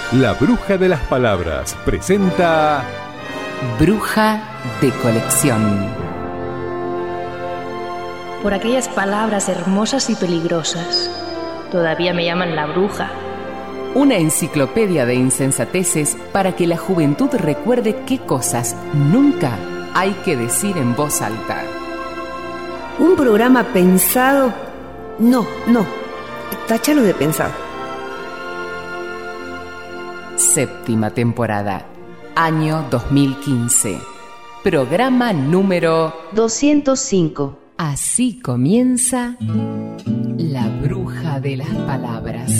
La Bruja de las Palabras presenta Bruja de Colección. Por aquellas palabras hermosas y peligrosas, todavía me llaman la bruja. Una enciclopedia de insensateces para que la juventud recuerde qué cosas nunca hay que decir en voz alta. Un programa pensado... No, táchalo de pensado. Séptima temporada, año 2015. Programa número 205. Así comienza La Bruja de las Palabras.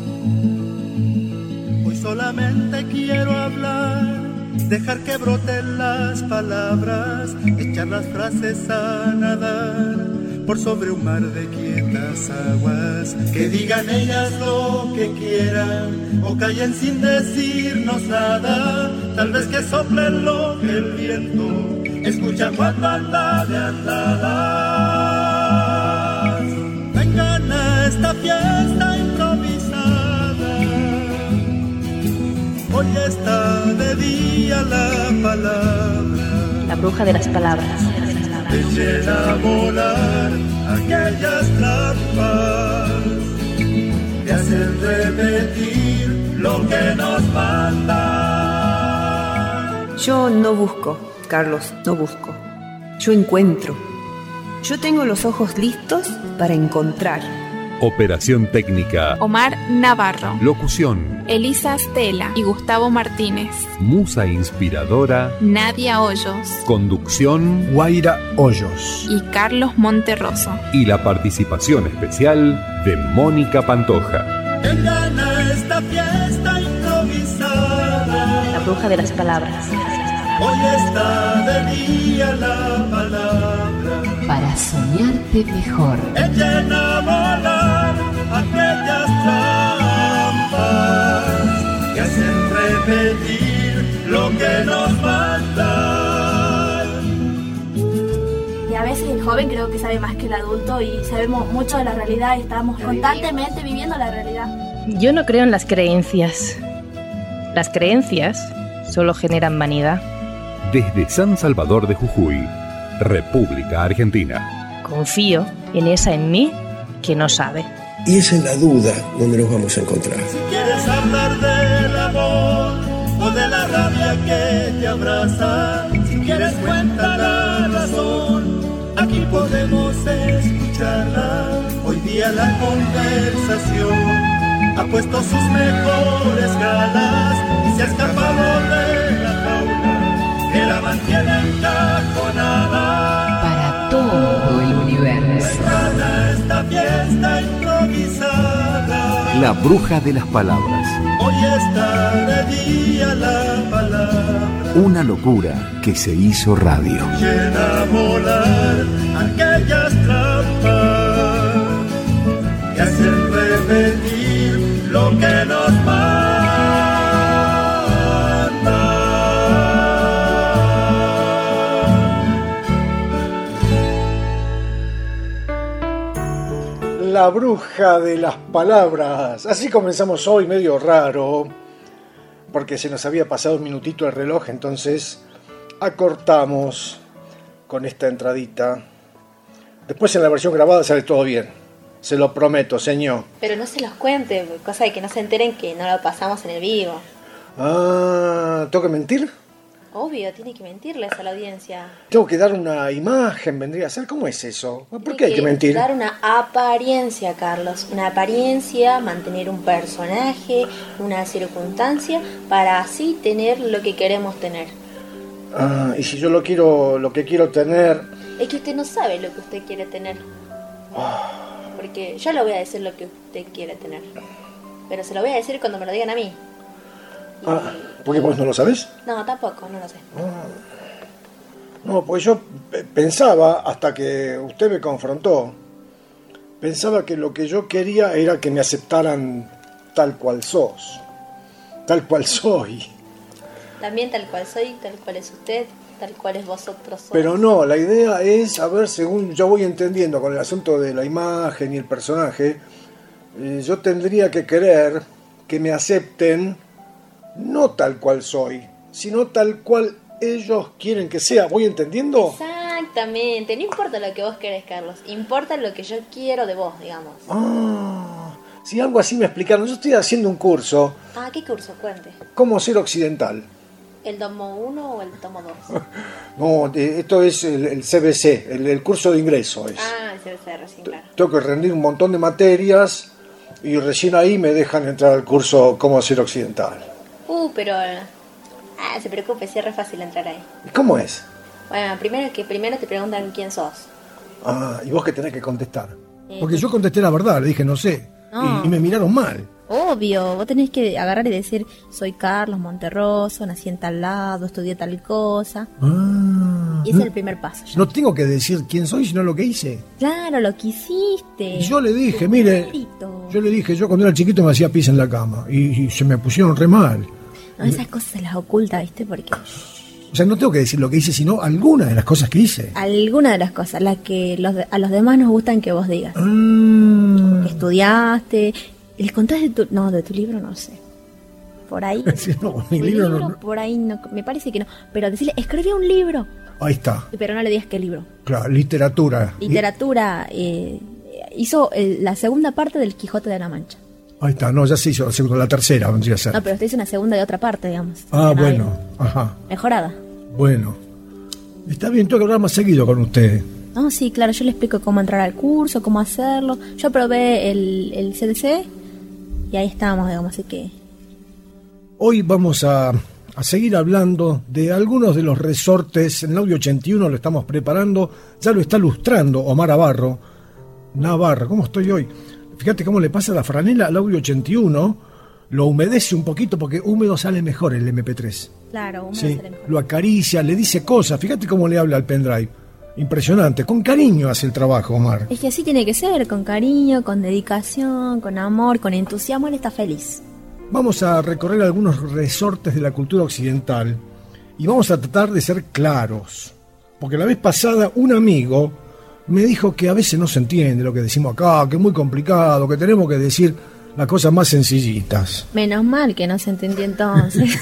Hoy solamente quiero hablar, dejar que broten las palabras, echar las frases a nadar por sobre un mar de quietas aguas. Que digan ellas lo que quieran o callen sin decirnos nada. Tal vez que soplen lo que el viento escucha cuando anda de andadas. Vengan a esta fiesta improvisada. Hoy está de día la palabra. La bruja de las palabras. Echen a volar aquellas trampas que hacen repetir lo que nos mandan. Yo no busco, Carlos, no busco. Yo encuentro. Yo tengo los ojos listos para encontrar. Operación técnica Omar Navarro, locución Elisa Stella y Gustavo Martínez, musa inspiradora Nadia Hoyos conducción Guaira Hoyos y Carlos Monterroso. y la participación especial de Mónica Pantoja. Vengan a esta fiesta improvisada. La bruja de las palabras. Hoy está de día la palabra. Para soñarte mejor. Echen a volar aquellas trampas que hacen repetir lo que nos mandan. Y a veces el joven creo que sabe más que el adulto y sabemos mucho de la realidad y estamos constantemente viviendo la realidad. Yo no creo en las creencias. Las creencias solo generan vanidad. Desde San Salvador de Jujuy, República Argentina. Confío en esa en mí que no sabe. Y es en la duda donde nos vamos a encontrar. Si quieres hablar del amor o de la rabia que te abraza, si quieres cuenta la razón, aquí podemos escucharla. Hoy día la conversación ha puesto sus mejores galas y se ha escapado de la jaula que la mantiene encajonada. Para todo el universo. Para esta fiesta improvisada. La Bruja de las Palabras. Hoy está de día la palabra. Una locura que se hizo radio. Llena a volar aquellas trampas que hacen repetir lo que nos manda. La Bruja de las Palabras. Así comenzamos hoy, medio raro, porque se nos había pasado un minutito el reloj, entonces acortamos con esta entradita. Después en la versión grabada sale todo bien, se lo prometo, señor. Pero no se los cuente, cosa de que no se enteren que no lo pasamos en el vivo. Ah, ¿tengo que mentir? Obvio, tiene que mentirles a la audiencia. Tengo que dar una imagen, vendría a ser. ¿Cómo es eso? ¿Por qué hay que mentir? Dar una apariencia, Carlos. Una apariencia, mantener un personaje, una circunstancia, para así tener lo que queremos tener. Ah, y si yo lo que quiero tener... Es que usted no sabe lo que usted quiere tener. Porque yo le voy a decir lo que usted quiere tener. Pero se lo voy a decir cuando me lo digan a mí. Ah, ¿por qué vos no lo sabés? No, tampoco, no lo sé. No, pues yo pensaba, hasta que usted me confrontó, pensaba que lo que yo quería era que me aceptaran tal cual sos, tal cual soy. También tal cual soy, tal cual es usted, tal cual es vosotros sois. Pero no, la idea es, a ver, según yo voy entendiendo con el asunto de la imagen y el personaje, yo tendría que querer que me acepten no tal cual soy, sino tal cual ellos quieren que sea. ¿Voy entendiendo? Exactamente, no importa lo que vos querés, Carlos, importa lo que yo quiero de vos, digamos. Si algo así me explicaron. Yo estoy haciendo un curso. ¿Qué curso? Cuente. ¿Cómo ser occidental? ¿El tomo 1 o el tomo 2? No, esto es el CBC, el curso de ingreso. El CBC recién, claro. Tengo que rendir un montón de materias y recién ahí me dejan entrar al curso Cómo ser occidental. Pero... se preocupe, sí es re fácil entrar ahí. ¿Y cómo es? Bueno, primero te preguntan quién sos. Y vos que tenés que contestar. Porque yo contesté la verdad, le dije no sé. Y me miraron mal. Obvio, vos tenés que agarrar y decir, soy Carlos Monterroso, nací en tal lado, estudié tal cosa. Y ese es el primer paso. No tengo que decir quién soy, sino lo que hice. Claro, lo que hiciste. Y yo le dije, mire, yo cuando era chiquito me hacía pis en la cama y se me pusieron re mal. No, esas cosas se las oculta, ¿viste? Porque... O sea, no tengo que decir lo que hice, sino algunas de las cosas que hice. Algunas de las cosas, las que a los demás nos gustan que vos digas. Que estudiaste. ¿Les contás de tu libro? No sé. Por ahí. Sí, no, mi libro no. Por ahí no, me parece que no. Pero decirle, escribí un libro. Ahí está. Pero no le digas qué libro. Claro, literatura. Hizo la segunda parte del Quijote de la Mancha. Ahí está, no, ya se hizo la tercera, vendría a ser. No, pero usted hizo una segunda de otra parte, digamos. Bueno, ajá. Mejorada. Bueno. Está bien, tengo que hablar más seguido con usted. No, sí, claro, yo le explico cómo entrar al curso, cómo hacerlo. Yo probé el CDC y ahí estamos, digamos, así que... Hoy vamos a seguir hablando de algunos de los resortes. En el audio 81 lo estamos preparando, ya lo está ilustrando Omar Navarro, ¿cómo estoy hoy? Fíjate cómo le pasa la franela al audio 81, lo humedece un poquito porque húmedo sale mejor el MP3. Claro, húmedo sí, sale mejor. Lo acaricia, le dice cosas, fíjate cómo le habla al pendrive. Impresionante, con cariño hace el trabajo, Omar. Es que así tiene que ser, con cariño, con dedicación, con amor, con entusiasmo, él está feliz. Vamos a recorrer algunos resortes de la cultura occidental y vamos a tratar de ser claros. Porque la vez pasada un amigo me dijo que a veces no se entiende lo que decimos acá, que es muy complicado, que tenemos que decir las cosas más sencillitas. Menos mal que no se entendió entonces.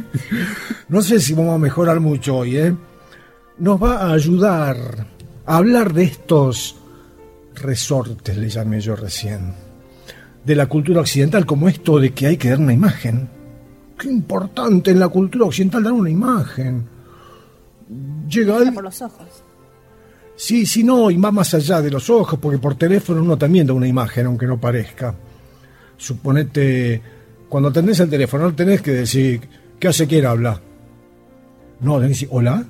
No sé si vamos a mejorar mucho hoy, ¿eh? Nos va a ayudar a hablar de estos resortes, le llamé yo recién, de la cultura occidental, como esto de que hay que dar una imagen. Qué importante en la cultura occidental dar una imagen. Llega por los ojos. Sí, no, y va más allá de los ojos, porque por teléfono uno también da una imagen, aunque no parezca. Suponete, cuando atendés el teléfono, no tenés que decir, ¿qué hace? ¿Quién habla? No, tenés que decir, ¿hola?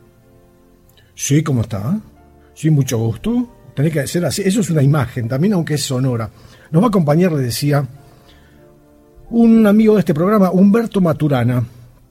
Sí, ¿cómo está? Sí, mucho gusto. Tenés que hacer así, eso es una imagen, también aunque es sonora. Nos va a acompañar, le decía, un amigo de este programa, Humberto Maturana,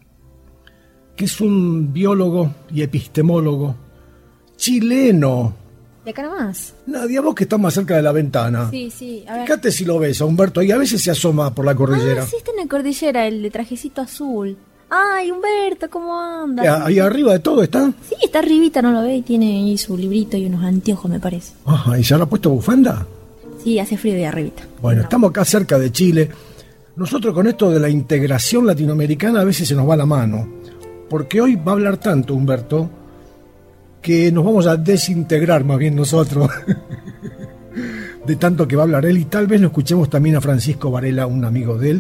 que es un biólogo y epistemólogo chileno. ¿De acá nomás? Nadie, vos que estás más cerca de la ventana. Sí, a ver. Fíjate si lo ves a Humberto, y a veces se asoma por la cordillera. Sí, está en la cordillera, el de trajecito azul. Ay, Humberto, ¿cómo anda? Ahí arriba de todo está. Sí, está arribita, no lo ve, y tiene ahí su librito y unos anteojos, me parece. Ajá, ¿y se habrá puesto bufanda? Sí, hace frío de arribita. Bueno, estamos acá cerca de Chile. Nosotros con esto de la integración latinoamericana a veces se nos va la mano. Porque hoy va a hablar tanto Humberto que nos vamos a desintegrar más bien nosotros de tanto que va a hablar él, y tal vez lo escuchemos también a Francisco Varela, un amigo de él.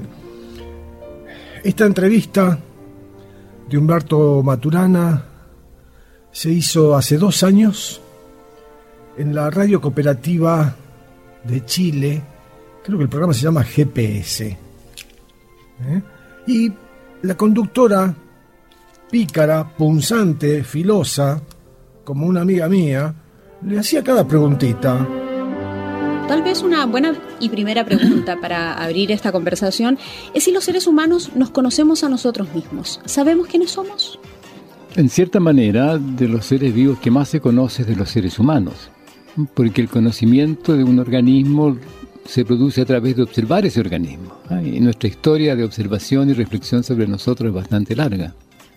Esta entrevista de Humberto Maturana se hizo hace 2 años en la radio cooperativa de Chile, creo que el programa se llama GPS. Y la conductora, pícara, punzante, filosa, como una amiga mía, le hacía cada preguntita. Tal vez una buena y primera pregunta para abrir esta conversación es si los seres humanos nos conocemos a nosotros mismos. ¿Sabemos quiénes somos? En cierta manera, de los seres vivos que más se conoce es de los seres humanos, porque el conocimiento de un organismo se produce a través de observar ese organismo. Y nuestra historia de observación y reflexión sobre nosotros es bastante larga.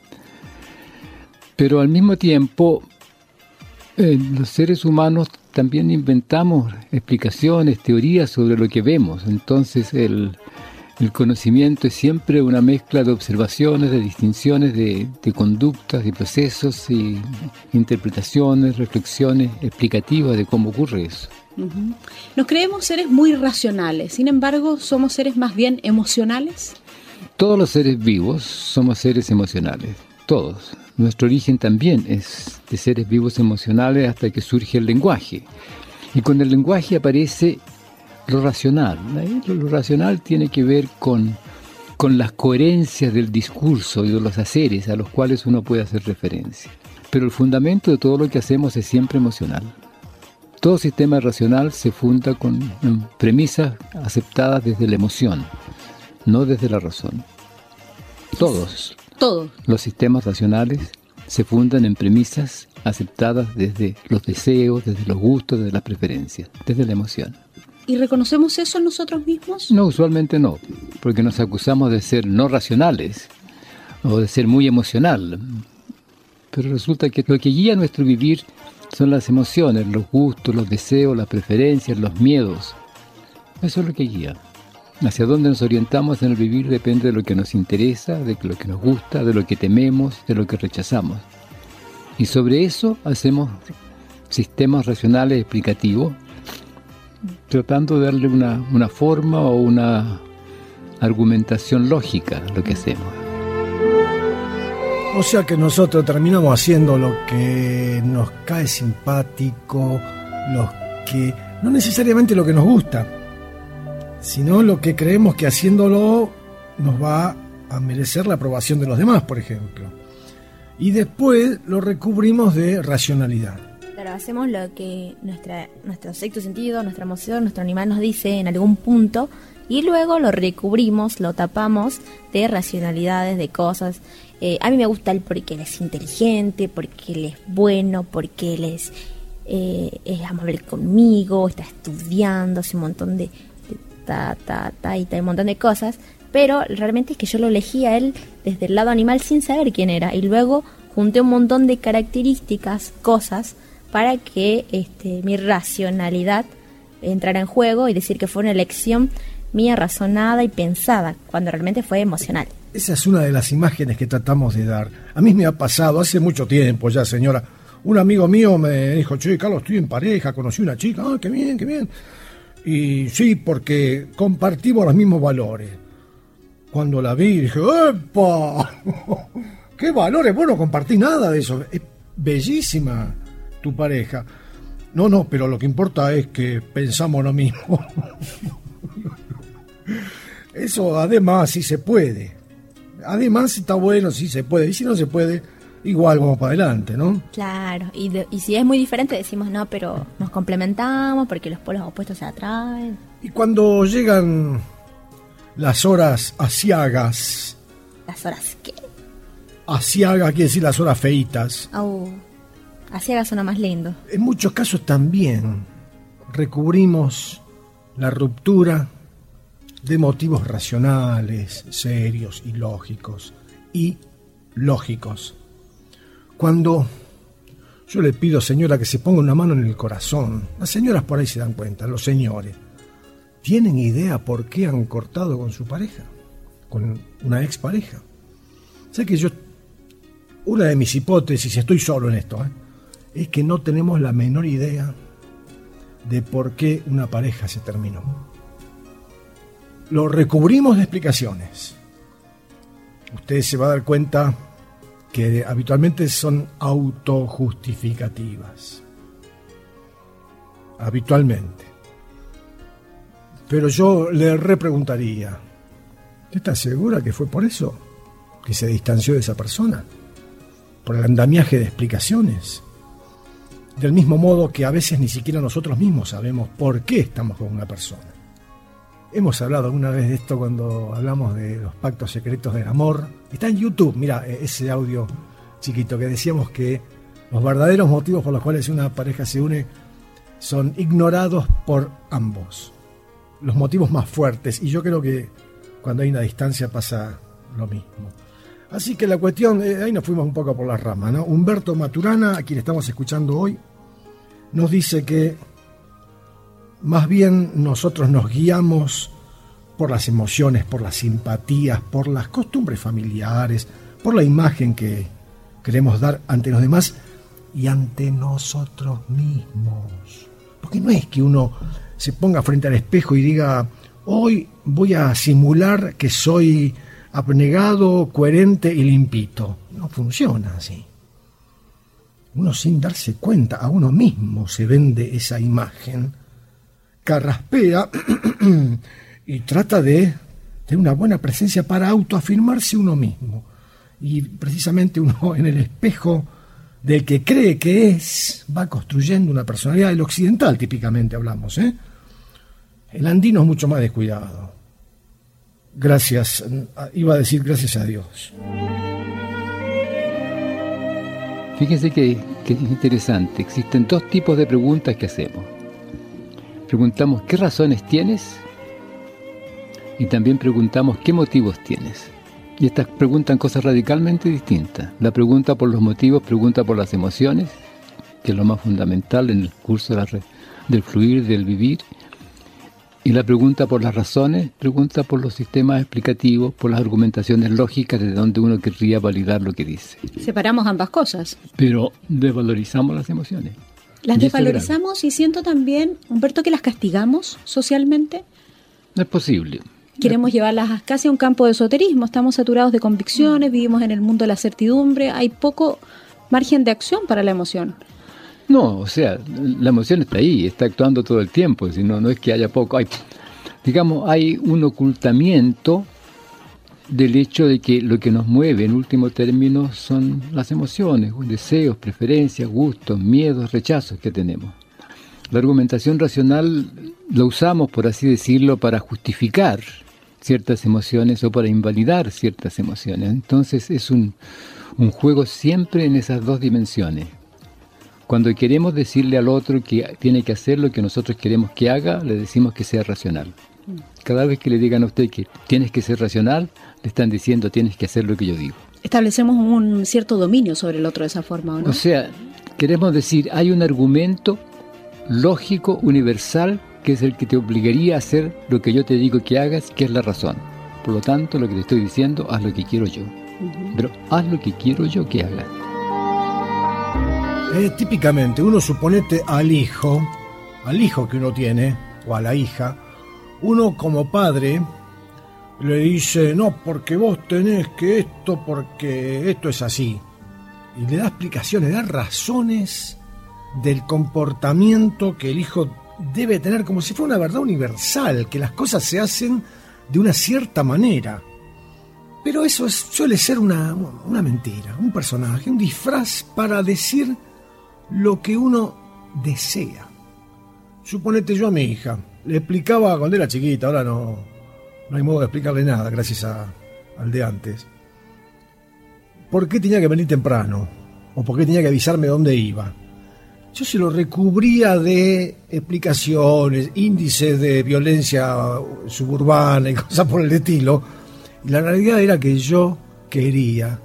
Pero al mismo tiempo, los seres humanos también inventamos explicaciones, teorías sobre lo que vemos. Entonces el El conocimiento es siempre una mezcla de observaciones, de distinciones, de conductas, de procesos y interpretaciones, reflexiones explicativas de cómo ocurre eso. Uh-huh. Nos creemos seres muy racionales, sin embargo, ¿somos seres más bien emocionales? Todos los seres vivos somos seres emocionales, todos. Nuestro origen también es de seres vivos emocionales hasta que surge el lenguaje. Y con el lenguaje aparece lo racional. Lo racional tiene que ver con las coherencias del discurso y de los haceres a los cuales uno puede hacer referencia. Pero el fundamento de todo lo que hacemos es siempre emocional. Todo sistema racional se funda con premisas aceptadas desde la emoción, no desde la razón. Todos los sistemas racionales se fundan en premisas aceptadas desde los deseos, desde los gustos, desde las preferencias, desde la emoción. ¿Y reconocemos eso en nosotros mismos? No, usualmente no, porque nos acusamos de ser no racionales o de ser muy emocional. Pero resulta que lo que guía nuestro vivir son las emociones, los gustos, los deseos, las preferencias, los miedos. Eso es lo que guía. Hacia dónde nos orientamos en el vivir depende de lo que nos interesa, de lo que nos gusta, de lo que tememos, de lo que rechazamos. Y sobre eso hacemos sistemas racionales explicativos, tratando de darle una forma o una argumentación lógica a lo que hacemos. O sea que nosotros terminamos haciendo lo que nos cae simpático, no necesariamente lo que nos gusta, sino lo que creemos que haciéndolo nos va a merecer la aprobación de los demás, por ejemplo. Y después lo recubrimos de racionalidad. Claro, hacemos lo que nuestro sexto sentido, nuestra emoción, nuestro animal nos dice en algún punto, y luego lo recubrimos, lo tapamos de racionalidades, de cosas. A mí me gusta él porque él es inteligente, porque él es bueno, porque él es amable conmigo, está estudiando, hace un montón de un montón de cosas, pero realmente es que yo lo elegí a él desde el lado animal sin saber quién era, y luego junté un montón de características, cosas, para que mi racionalidad entrara en juego y decir que fue una elección mía razonada y pensada, cuando realmente fue emocional. Esa es una de las imágenes que tratamos de dar. A mí me ha pasado hace mucho tiempo ya, señora. Un amigo mío me dijo: che, Carlos, estoy en pareja, conocí una chica. Ah, qué bien, qué bien. Y sí, porque compartimos los mismos valores. Cuando la vi, dije: ¡epa! ¿Qué valores? Vos no compartís nada de eso. Es bellísima tu pareja. No, pero lo que importa es que pensamos lo mismo. Eso además sí se puede. Además está bueno, sí se puede. Y si no se puede, igual vamos para adelante, ¿no? Claro, y si es muy diferente decimos no, pero nos complementamos porque los polos opuestos se atraen. Y cuando llegan las horas aciagas... ¿Las horas qué? Aciaga quiere decir las horas feitas. Aciaga suena más lindo. En muchos casos también recubrimos la ruptura de motivos racionales, serios y lógicos. Cuando yo le pido, señora, que se ponga una mano en el corazón, las señoras por ahí se dan cuenta, los señores, ¿tienen idea por qué han cortado con su pareja? Con una expareja. O sea que una de mis hipótesis, estoy solo en esto, es que no tenemos la menor idea de por qué una pareja se terminó. Lo recubrimos de explicaciones. Usted se va a dar cuenta que habitualmente son autojustificativas. Habitualmente. Pero yo le repreguntaría: ¿usted está segura que fue por eso que se distanció de esa persona? ¿Por el andamiaje de explicaciones? Del mismo modo que a veces ni siquiera nosotros mismos sabemos por qué estamos con una persona. Hemos hablado alguna vez de esto cuando hablamos de los pactos secretos del amor. Está en YouTube, mira ese audio chiquito que decíamos que los verdaderos motivos por los cuales una pareja se une son ignorados por ambos. Los motivos más fuertes, y yo creo que cuando hay una distancia pasa lo mismo. Así que la cuestión, ahí nos fuimos un poco por las ramas, ¿no? Humberto Maturana, a quien estamos escuchando hoy, nos dice que más bien nosotros nos guiamos por las emociones, por las simpatías, por las costumbres familiares, por la imagen que queremos dar ante los demás y ante nosotros mismos. Porque no es que uno se ponga frente al espejo y diga, hoy voy a simular que soy abnegado, coherente y limpito. No funciona así. Uno, sin darse cuenta, a uno mismo se vende esa imagen, carraspea y trata de tener una buena presencia para autoafirmarse uno mismo. Y precisamente uno, en el espejo del que cree que es, va construyendo una personalidad. El occidental, típicamente hablamos, ¿eh? El andino es mucho más descuidado. Gracias, iba a decir gracias a Dios. Fíjense que es interesante. Existen dos tipos de preguntas que hacemos. Preguntamos ¿qué razones tienes? Y también preguntamos ¿qué motivos tienes? Y estas preguntan cosas radicalmente distintas. La pregunta por los motivos pregunta por las emociones, que es lo más fundamental en el curso del fluir, del vivir. Y la pregunta por las razones pregunta por los sistemas explicativos, por las argumentaciones lógicas de donde uno querría validar lo que dice. Separamos ambas cosas. Pero desvalorizamos las emociones. Las desvalorizamos y siento también, Humberto, que las castigamos socialmente. No es posible. Queremos llevarlas casi a un campo de esoterismo. Estamos saturados de convicciones, vivimos en el mundo de la certidumbre, hay poco margen de acción para la emoción. No, o sea, la emoción está ahí, está actuando todo el tiempo, si no es que haya poco. Hay un ocultamiento del hecho de que lo que nos mueve en último término son las emociones, deseos, preferencias, gustos, miedos, rechazos que tenemos. La argumentación racional la usamos, por así decirlo, para justificar ciertas emociones o para invalidar ciertas emociones. Entonces es un juego siempre en esas dos dimensiones. Cuando queremos decirle al otro que tiene que hacer lo que nosotros queremos que haga, le decimos que sea racional. Cada vez que le digan a usted que tienes que ser racional, le están diciendo tienes que hacer lo que yo digo. Establecemos un cierto dominio sobre el otro de esa forma, ¿o no? O sea, queremos decir, hay un argumento lógico, universal, que es el que te obligaría a hacer lo que yo te digo que hagas, que es la razón. Por lo tanto, lo que te estoy diciendo, haz lo que quiero yo. Pero haz lo que quiero yo que hagas. Típicamente, uno suponete al hijo que uno tiene, o a la hija, uno como padre le dice, no, porque vos tenés que esto, porque esto es así. Y le da explicaciones, le da razones del comportamiento que el hijo debe tener, como si fuera una verdad universal, que las cosas se hacen de una cierta manera. Pero eso suele ser una mentira, un personaje, un disfraz para decir lo que uno desea. Suponete, yo a mi hija le explicaba cuando era chiquita, ahora no hay modo de explicarle nada, gracias al de antes, por qué tenía que venir temprano, o por qué tenía que avisarme dónde iba. Yo se lo recubría de explicaciones, índices de violencia suburbana y cosas por el estilo, y la realidad era que yo quería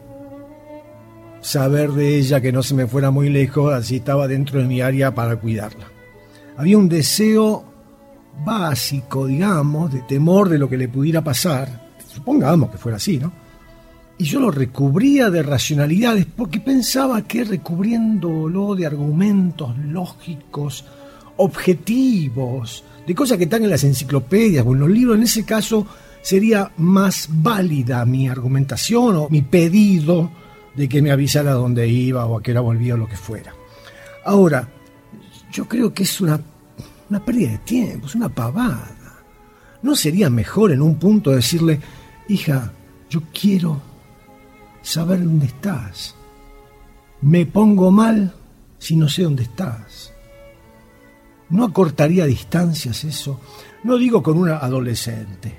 saber de ella, que no se me fuera muy lejos, así estaba dentro de mi área para cuidarla. Había un deseo básico, digamos, de temor de lo que le pudiera pasar, supongamos que fuera así, ¿no? Y yo lo recubría de racionalidades, porque pensaba que recubriéndolo de argumentos lógicos, objetivos, de cosas que están en las enciclopedias o en los libros, en ese caso sería más válida mi argumentación o mi pedido de que me avisara dónde iba o a qué hora volvía o lo que fuera. Ahora, yo creo que es una pérdida de tiempo, es una pavada. ¿No sería mejor en un punto decirle, hija, yo quiero saber dónde estás? Me pongo mal si no sé dónde estás. ¿No acortaría distancias eso? No digo con una adolescente,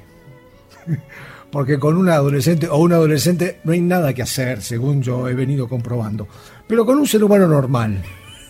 porque con una adolescente o un adolescente no hay nada que hacer, según yo he venido comprobando. Pero con un ser humano normal,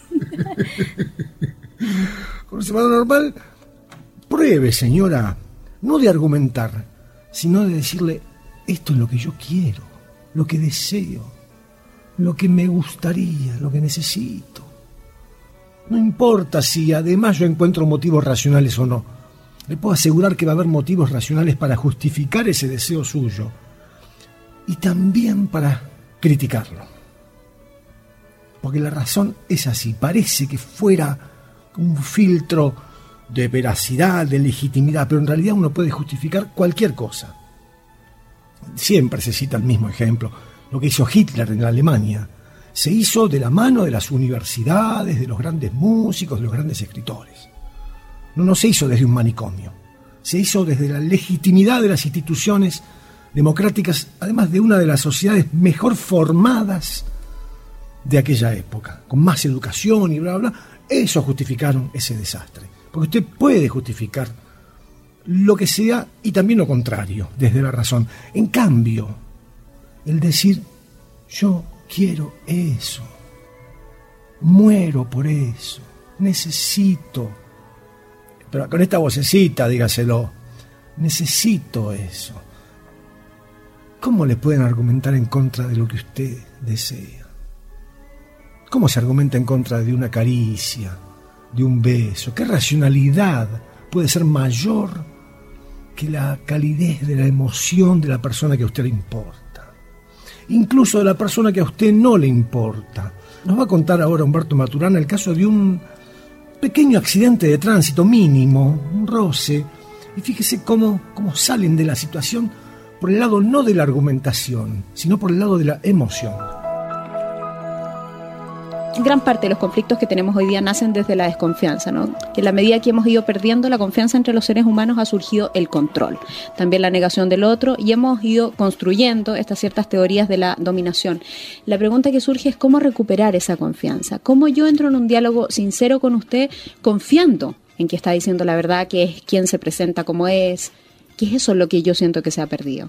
con un ser humano normal, pruebe, señora, no de argumentar, sino de decirle, esto es lo que yo quiero, lo que deseo, lo que me gustaría, lo que necesito. No importa si además yo encuentro motivos racionales o no. le puedo asegurar que va a haber motivos racionales para justificar ese deseo suyo y también para criticarlo. Porque la razón es así, parece que fuera un filtro de veracidad, de legitimidad, pero en realidad uno puede justificar cualquier cosa. Siempre se cita el mismo ejemplo, lo que hizo Hitler en la Alemania. Se hizo de la mano de las universidades, de los grandes músicos, de los grandes escritores. No se hizo desde un manicomio, se hizo desde la legitimidad de las instituciones democráticas, además de una de las sociedades mejor formadas de aquella época, con más educación y bla, bla, bla. Eso justificaron ese desastre. Porque usted puede justificar lo que sea y también lo contrario, desde la razón. En cambio, el decir, yo quiero eso, muero por eso, necesito, pero con esta vocecita dígaselo, necesito eso. ¿Cómo le pueden argumentar en contra de lo que usted desea? ¿Cómo se argumenta en contra de una caricia, de un beso? ¿Qué racionalidad puede ser mayor que la calidez de la emoción de la persona que a usted le importa? Incluso de la persona que a usted no le importa. Nos va a contar ahora Humberto Maturana el caso de un pequeño accidente de tránsito mínimo, un roce, y fíjese cómo salen de la situación por el lado no de la argumentación, sino por el lado de la emoción. Gran parte de los conflictos que tenemos hoy día nacen desde la desconfianza, ¿no? Que en la medida que hemos ido perdiendo la confianza entre los seres humanos ha surgido el control, también la negación del otro, y hemos ido construyendo estas ciertas teorías de la dominación. La pregunta que surge es cómo recuperar esa confianza, cómo yo entro en un diálogo sincero con usted confiando en que está diciendo la verdad, que es quien se presenta como es, que es eso lo que yo siento que se ha perdido.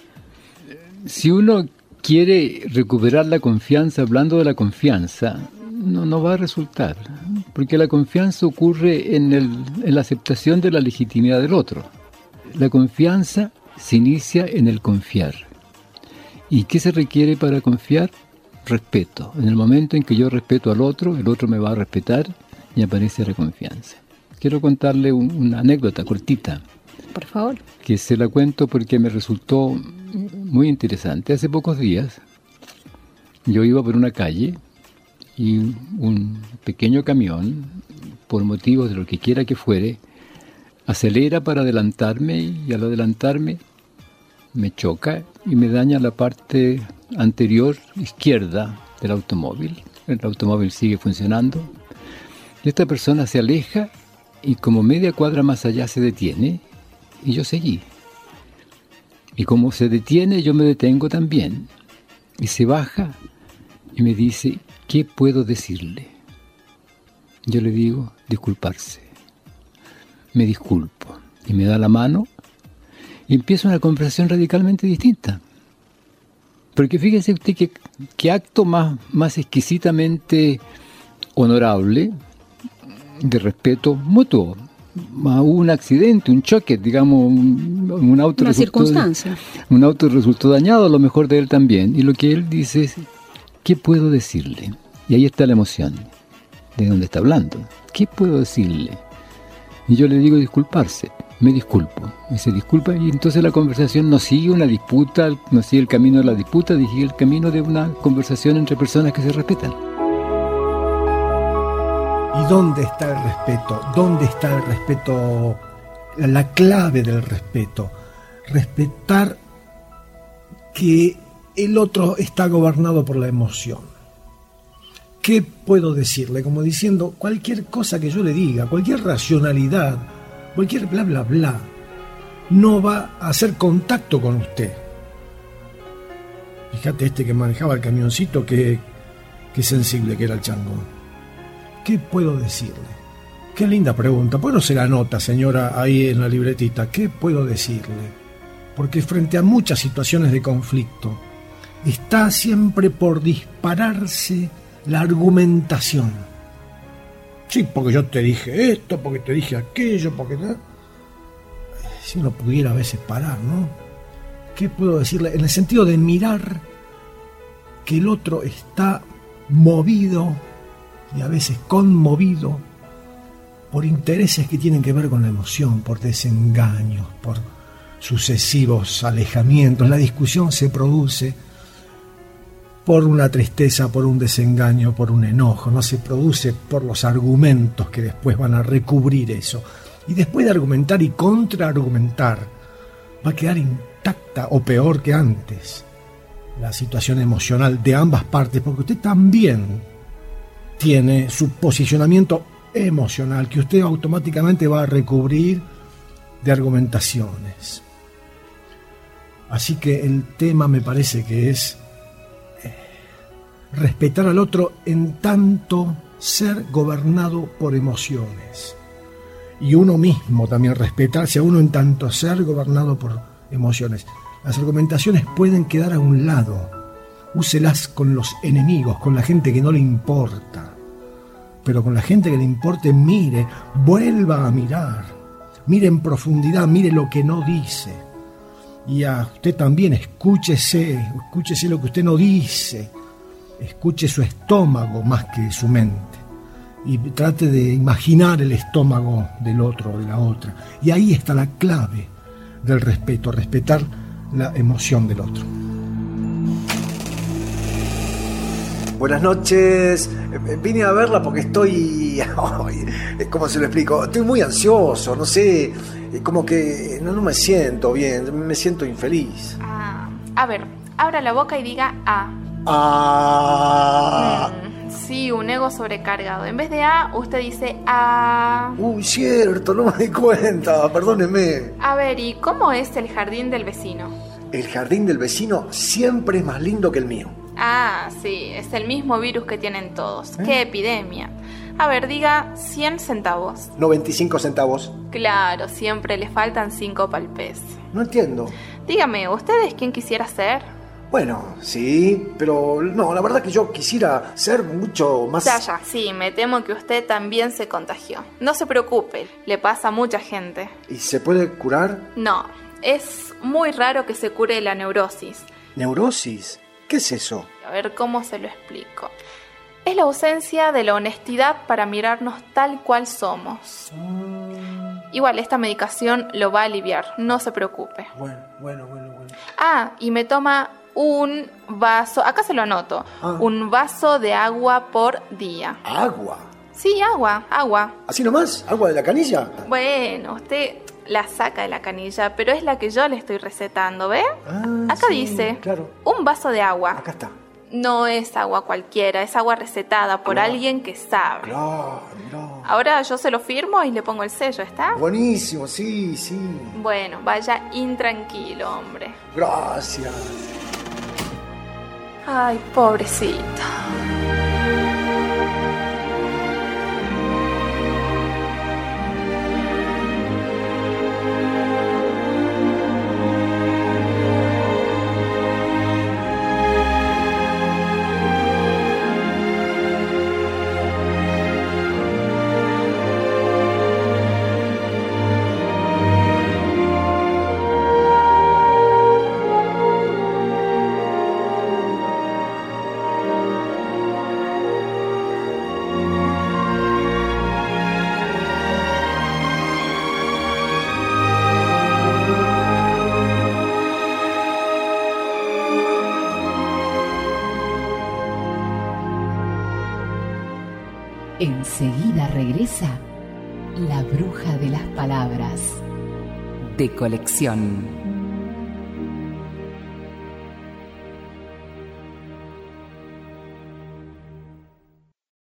Si uno quiere recuperar la confianza hablando de la confianza, no va a resultar, porque la confianza ocurre en la aceptación de la legitimidad del otro. La confianza se inicia en el confiar. ¿Y qué se requiere para confiar? Respeto. En el momento en que yo respeto al otro, el otro me va a respetar y aparece la confianza. Quiero contarle una anécdota cortita. Por favor. Que se la cuento porque me resultó muy interesante. Hace pocos días yo iba por una calle y un pequeño camión, por motivos de lo que quiera que fuere, acelera para adelantarme y al adelantarme me choca y me daña la parte anterior izquierda del automóvil. El automóvil sigue funcionando. Y esta persona se aleja y como media cuadra más allá se detiene y yo seguí. Y como se detiene, yo me detengo también. Y se baja y me dice, ¿qué puedo decirle? Yo le digo, disculparse. Me disculpo. Y me da la mano y empieza una conversación radicalmente distinta. Porque fíjese usted que acto más exquisitamente honorable, de respeto mutuo. Hubo un accidente, un choque, digamos, un auto un auto resultó dañado, a lo mejor de él también, y lo que él dice es, ¿qué puedo decirle? Y ahí está la emoción, de dónde está hablando. ¿Qué puedo decirle? Y yo le digo disculparse, me disculpo, y se disculpa, y entonces la conversación no sigue una disputa, no sigue el camino de la disputa, sigue el camino de una conversación entre personas que se respetan. ¿Y dónde está el respeto? ¿Dónde está el respeto? La clave del respeto. Respetar que el otro está gobernado por la emoción. ¿Qué puedo decirle? Como diciendo, cualquier cosa que yo le diga, cualquier racionalidad, cualquier bla bla bla, no va a hacer contacto con usted. Fíjate este que manejaba el camioncito, qué sensible que era el chango. ¿Qué puedo decirle? Qué linda pregunta. ¿Por qué no se la anota, señora, ahí en la libretita? ¿Qué puedo decirle? Porque frente a muchas situaciones de conflicto, está siempre por dispararse la argumentación. Sí, porque yo te dije esto, porque te dije aquello, porque... Si uno pudiera a veces parar, ¿no? ¿Qué puedo decirle? En el sentido de mirar que el otro está movido y a veces conmovido por intereses que tienen que ver con la emoción, por desengaños, por sucesivos alejamientos. La discusión se produce por una tristeza, por un desengaño, por un enojo, no se produce por los argumentos que después van a recubrir eso. Y después de argumentar y contraargumentar, va a quedar intacta o peor que antes la situación emocional de ambas partes, porque usted también tiene su posicionamiento emocional que usted automáticamente va a recubrir de argumentaciones. Así que el tema me parece que es respetar al otro en tanto ser gobernado por emociones. Y uno mismo también respetarse a uno en tanto ser gobernado por emociones. Las argumentaciones pueden quedar a un lado. Úselas con los enemigos, con la gente que no le importa. Pero con la gente que le importe, mire, vuelva a mirar. Mire en profundidad, mire lo que no dice. Y a usted también escúchese lo que usted no dice. Escuche su estómago más que su mente. Y trate de imaginar el estómago del otro o de la otra. Y ahí está la clave del respeto, respetar la emoción del otro. Buenas noches, vine a verla porque estoy, ¿cómo se lo explico? Estoy muy ansioso, no sé, como que no me siento bien, me siento infeliz. A ver, abra la boca y diga A. Sí, un ego sobrecargado. En vez de A, usted dice A. Uy, cierto, no me di cuenta, perdóneme. A ver, ¿y cómo es el jardín del vecino? El jardín del vecino siempre es más lindo que el mío. Ah, sí, es el mismo virus que tienen todos. ¡Qué epidemia! A ver, diga 100 centavos. 95 centavos. Claro, siempre le faltan 5 pa'l pez. No entiendo. Dígame, ¿usted es quién quisiera ser? Bueno, sí, pero no, la verdad que yo quisiera ser mucho más... Ya, sí, me temo que usted también se contagió. No se preocupe, le pasa a mucha gente. ¿Y se puede curar? No, es muy raro que se cure la neurosis. ¿Neurosis? ¿Qué es eso? A ver, ¿cómo se lo explico? Es la ausencia de la honestidad para mirarnos tal cual somos. Igual, esta medicación lo va a aliviar, no se preocupe. Bueno. Ah, y me toma un vaso, acá se lo anoto, un vaso de agua por día. ¿Agua? Sí, agua. ¿Así nomás? ¿Agua de la canilla? Bueno, usted la saca de la canilla, pero es la que yo le estoy recetando, ¿ve? Acá sí, dice, claro. Un vaso de agua. Acá está. No es agua cualquiera, es agua recetada por alguien que sabe. Claro. Ahora yo se lo firmo y le pongo el sello, ¿está? Buenísimo, sí. Bueno, vaya intranquilo, hombre. Gracias. Ay, pobrecito. Enseguida regresa La Bruja de las Palabras, de Colección.